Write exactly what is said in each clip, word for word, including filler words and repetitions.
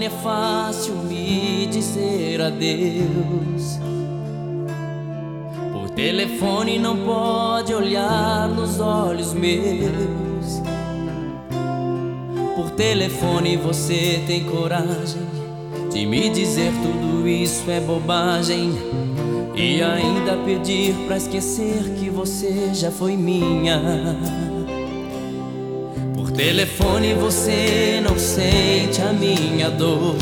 telefone é fácil me dizer adeus. Por telefone não pode olhar nos olhos meus. Por telefone você tem coragem de me dizer tudo isso é bobagem, e ainda pedir pra esquecer que você já foi minha. Por telefone você não sente a minha dor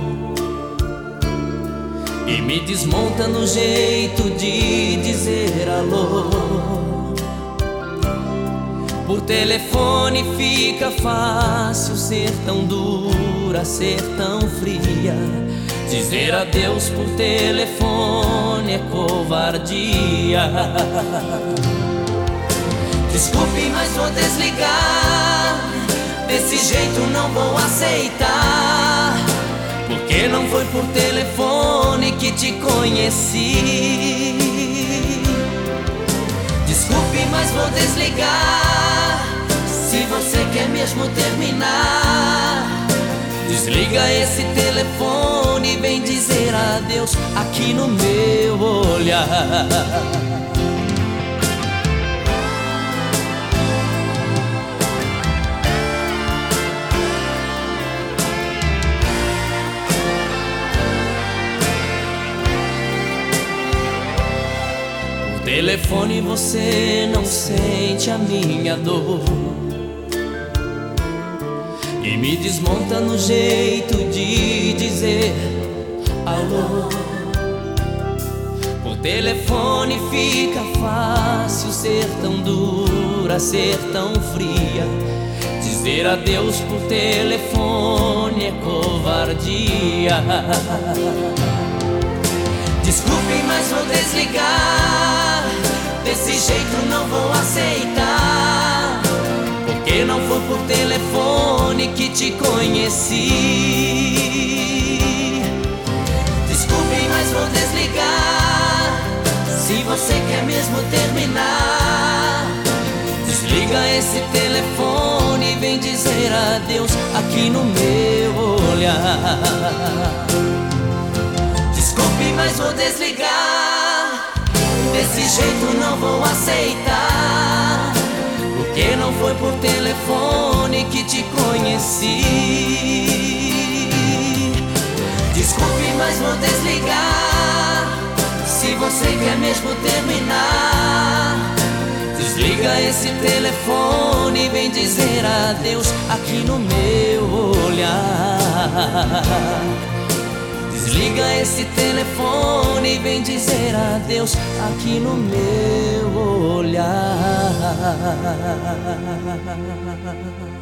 e me desmonta no jeito de dizer alô. Por telefone fica fácil ser tão dura, ser tão fria. Dizer adeus por telefone é covardia. Desculpe, mas vou desligar. Desse jeito não vou aceitar, porque não foi por telefone que te conheci. Desculpe, mas vou desligar. Se você quer mesmo terminar, desliga esse telefone e vem dizer adeus aqui no meu olhar. Por telefone você não sente a minha dor e me desmonta no jeito de dizer alô. Por telefone fica fácil ser tão dura, ser tão fria. Dizer adeus por telefone é covardia. Desculpem, mas vou desligar. Desse jeito não vou aceitar, porque não foi por telefone que te conheci. Desculpem, mas vou desligar. Se você quer mesmo terminar, desliga esse telefone e vem dizer adeus aqui no meu olhar. Desculpe, mas vou desligar. Desse jeito não vou aceitar, porque não foi por telefone que te conheci. Desculpe, mas vou desligar. Se você quer mesmo terminar, desliga esse telefone e vem dizer adeus aqui no meu olhar. Desliga esse telefone e vem dizer adeus aqui no meu olhar.